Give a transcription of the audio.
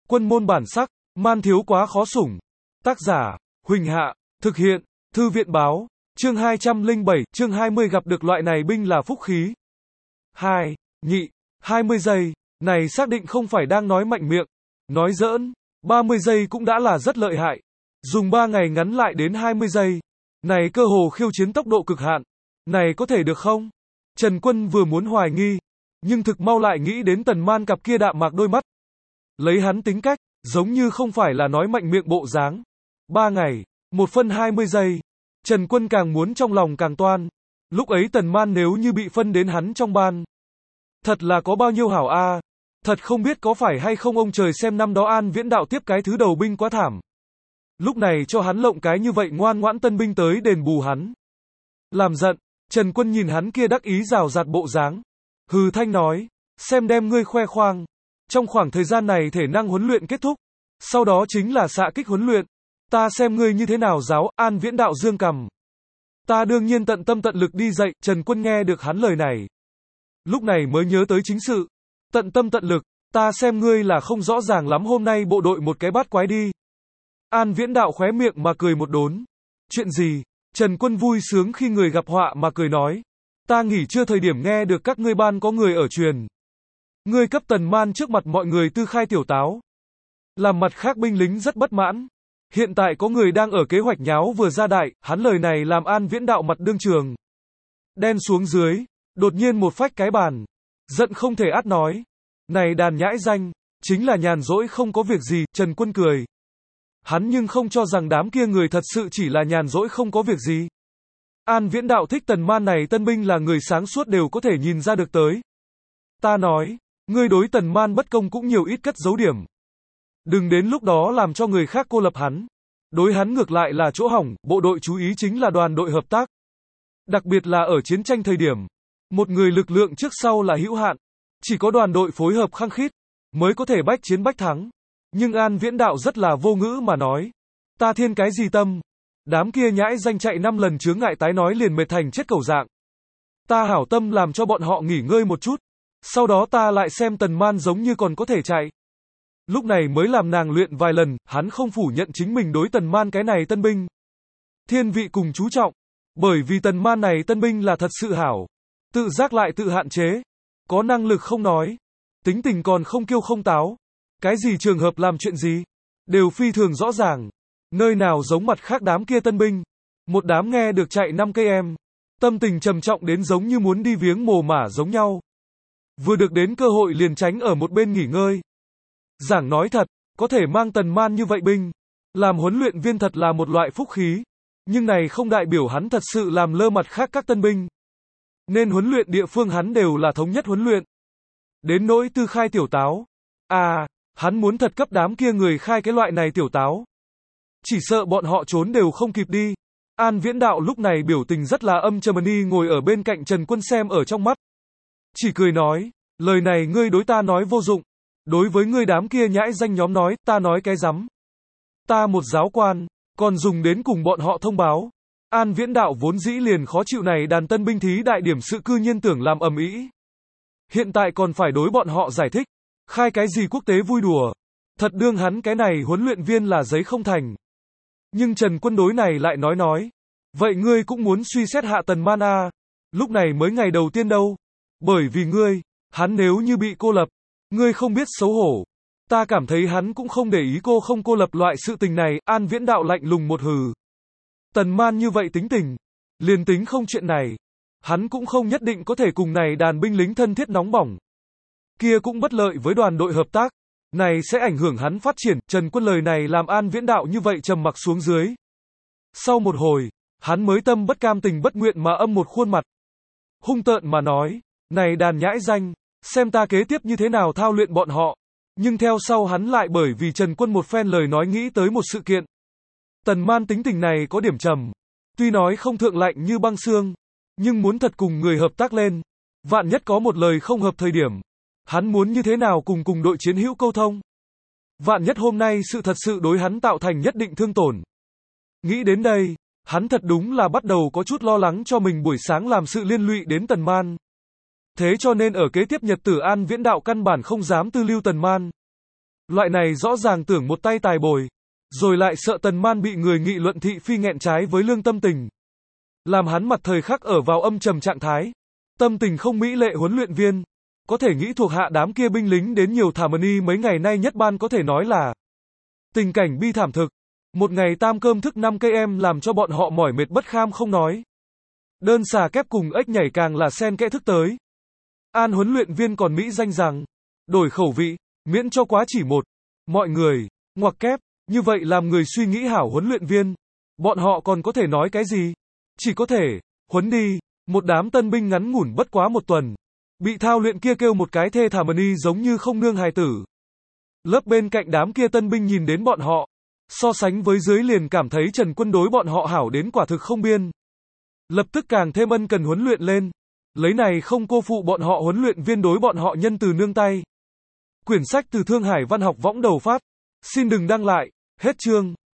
Quân môn bản sắc, man thiếu quá khó sủng. Tác giả, Huỳnh Hạ, thực hiện, Thư viện báo, chương 207, chương 20 gặp được loại này binh là phúc khí. 2. Nhị, 20 giây, này xác định không phải đang nói mạnh miệng, nói giỡn, 30 giây cũng đã là rất lợi hại. Dùng 3 ngày ngắn lại đến 20 giây. Này cơ hồ khiêu chiến tốc độ cực hạn. Này có thể được không? Trần Quân vừa muốn hoài nghi, nhưng thực mau lại nghĩ đến Tần Man cặp kia đạm mạc đôi mắt. Lấy hắn tính cách, giống như không phải là nói mạnh miệng bộ dáng. 3 ngày, 1 phân 20 giây. Trần Quân càng muốn trong lòng càng toan. Lúc ấy Tần Man nếu như bị phân đến hắn trong ban, thật là có bao nhiêu hảo a. Thật không biết có phải hay không ông trời xem năm đó An Viễn Đạo tiếp cái thứ đầu binh quá thảm. Lúc này cho hắn lộng cái như vậy ngoan ngoãn tân binh tới đền bù hắn. Làm giận, Trần Quân nhìn hắn kia đắc ý rào rạt bộ dáng. Hừ thanh nói, xem đem ngươi khoe khoang. Trong khoảng thời gian này thể năng huấn luyện kết thúc. Sau đó chính là xạ kích huấn luyện. Ta xem ngươi như thế nào giáo. An Viễn Đạo dương cằm. Ta đương nhiên tận tâm tận lực đi dạy. Trần Quân nghe được hắn lời này, lúc này mới nhớ tới chính sự. Tận tâm tận lực, ta xem ngươi là không rõ ràng lắm hôm nay bộ đội một cái bát quái đi. An Viễn Đạo khóe miệng mà cười một đốn. Chuyện gì? Trần Quân vui sướng khi người gặp họa mà cười nói. Ta nghỉ trưa thời điểm nghe được các ngươi ban có người ở truyền. Ngươi cấp Tần Man trước mặt mọi người tư khai tiểu táo. Làm mặt khác binh lính rất bất mãn. Hiện tại có người đang ở kế hoạch nháo vừa ra đại, hắn lời này làm An Viễn Đạo mặt đương trường đen xuống dưới, đột nhiên một phách cái bàn. Giận không thể át nói. Này đàn nhãi danh, chính là nhàn rỗi không có việc gì. Trần Quân cười. Hắn nhưng không cho rằng đám kia người thật sự chỉ là nhàn rỗi không có việc gì. An Viễn Đạo thích Tần Man này tân binh là người sáng suốt đều có thể nhìn ra được tới. Ta nói, ngươi đối Tần Man bất công cũng nhiều ít cất giấu điểm. Đừng đến lúc đó làm cho người khác cô lập hắn. Đối hắn ngược lại là chỗ hỏng, bộ đội chú ý chính là đoàn đội hợp tác. Đặc biệt là ở chiến tranh thời điểm. Một người lực lượng trước sau là hữu hạn. Chỉ có đoàn đội phối hợp khăng khít, mới có thể bách chiến bách thắng. Nhưng An Viễn Đạo rất là vô ngữ mà nói. Ta thiên cái gì tâm? Đám kia nhãi danh chạy 5 lần chướng ngại tái nói liền mệt thành chết cẩu dạng. Ta hảo tâm làm cho bọn họ nghỉ ngơi một chút. Sau đó ta lại xem Tần Man giống như còn có thể chạy. Lúc này mới làm nàng luyện vài lần, hắn không phủ nhận chính mình đối Tần Man cái này tân binh. Thiên vị cùng chú trọng. Bởi vì Tần Man này tân binh là thật sự hảo. Tự giác lại tự hạn chế. Có năng lực không nói. Tính tình còn không kiêu không táo. Cái gì trường hợp làm chuyện gì, đều phi thường rõ ràng. Nơi nào giống mặt khác đám kia tân binh. Một đám nghe được chạy 5 cây em. Tâm tình trầm trọng đến giống như muốn đi viếng mồ mả giống nhau. Vừa được đến cơ hội liền tránh ở một bên nghỉ ngơi. Giảng nói thật, có thể mang Tần Man như vậy binh. Làm huấn luyện viên thật là một loại phúc khí. Nhưng này không đại biểu hắn thật sự làm lơ mặt khác các tân binh. Nên huấn luyện địa phương hắn đều là thống nhất huấn luyện. Đến nỗi tư khai tiểu táo. Hắn muốn thật cấp đám kia người khai cái loại này tiểu táo. Chỉ sợ bọn họ trốn đều không kịp đi. An Viễn Đạo lúc này biểu tình rất là âm trầm ngồi ở bên cạnh Trần Quân xem ở trong mắt. Chỉ cười nói, lời này ngươi đối ta nói vô dụng. Đối với ngươi đám kia nhãi danh nhóm nói, ta nói cái rắm. Ta một giáo quan, còn dùng đến cùng bọn họ thông báo. An Viễn Đạo vốn dĩ liền khó chịu này đàn tân binh thí đại điểm sự cư nhiên tưởng làm ầm ĩ. Hiện tại còn phải đối bọn họ giải thích. Khai cái gì quốc tế vui đùa. Thật đương hắn cái này huấn luyện viên là giấy không thành. Nhưng Trần Quân đối này lại nói. Vậy ngươi cũng muốn suy xét hạ Tần Man a. Lúc này mới ngày đầu tiên đâu. Bởi vì ngươi, hắn nếu như bị cô lập, ngươi không biết xấu hổ. Ta cảm thấy hắn cũng không để ý cô không cô lập loại sự tình này. An Viễn Đạo lạnh lùng một hừ. Tần Man như vậy tính tình. Liền tính không chuyện này. Hắn cũng không nhất định có thể cùng này đàn binh lính thân thiết nóng bỏng. Kia cũng bất lợi với đoàn đội hợp tác. Này sẽ ảnh hưởng hắn phát triển. Trần Quân lời này làm An Viễn Đạo như vậy trầm mặc xuống dưới. Sau một hồi, hắn mới tâm bất cam tình bất nguyện mà âm một khuôn mặt. Hung tợn mà nói, này đàn nhãi danh, xem ta kế tiếp như thế nào thao luyện bọn họ. Nhưng theo sau hắn lại bởi vì Trần Quân một phen lời nói nghĩ tới một sự kiện. Tần Man tính tình này có điểm trầm. Tuy nói không thượng lạnh như băng xương, nhưng muốn thật cùng người hợp tác lên. Vạn nhất có một lời không hợp thời điểm. Hắn muốn như thế nào cùng đội chiến hữu câu thông. Vạn nhất hôm nay sự thật sự đối hắn tạo thành nhất định thương tổn. Nghĩ đến đây, hắn thật đúng là bắt đầu có chút lo lắng cho mình buổi sáng làm sự liên lụy đến Tần Man. Thế cho nên ở kế tiếp nhật tử An Viễn Đạo căn bản không dám tư lưu Tần Man. Loại này rõ ràng tưởng một tay tài bồi, rồi lại sợ Tần Man bị người nghị luận thị phi nghẹn trái với lương tâm tình. Làm hắn mặt thời khắc ở vào âm trầm trạng thái. Tâm tình không mỹ lệ huấn luyện viên. Có thể nghĩ thuộc hạ đám kia binh lính đến nhiều thảm ni mấy ngày nay nhất ban có thể nói là tình cảnh bi thảm thực. Một ngày tam cơm thức 5 cây em làm cho bọn họ mỏi mệt bất kham không nói. Đơn xà kép cùng ếch nhảy càng là xen kẽ thức tới. An huấn luyện viên còn mỹ danh rằng, đổi khẩu vị, miễn cho quá chỉ một. Mọi người, ngoặc kép, như vậy làm người suy nghĩ hảo huấn luyện viên. Bọn họ còn có thể nói cái gì? Chỉ có thể, huấn đi, một đám tân binh ngắn ngủn bất quá một tuần. Bị thao luyện kia kêu một cái thê thảm ni giống như không nương hài tử. Lớp bên cạnh đám kia tân binh nhìn đến bọn họ. So sánh với dưới liền cảm thấy Trần Quân đối bọn họ hảo đến quả thực không biên. Lập tức càng thêm ân cần huấn luyện lên. Lấy này không cô phụ bọn họ huấn luyện viên đối bọn họ nhân từ nương tay. Quyển sách từ Thương Hải Văn học võng đầu phát. Xin đừng đăng lại. Hết chương.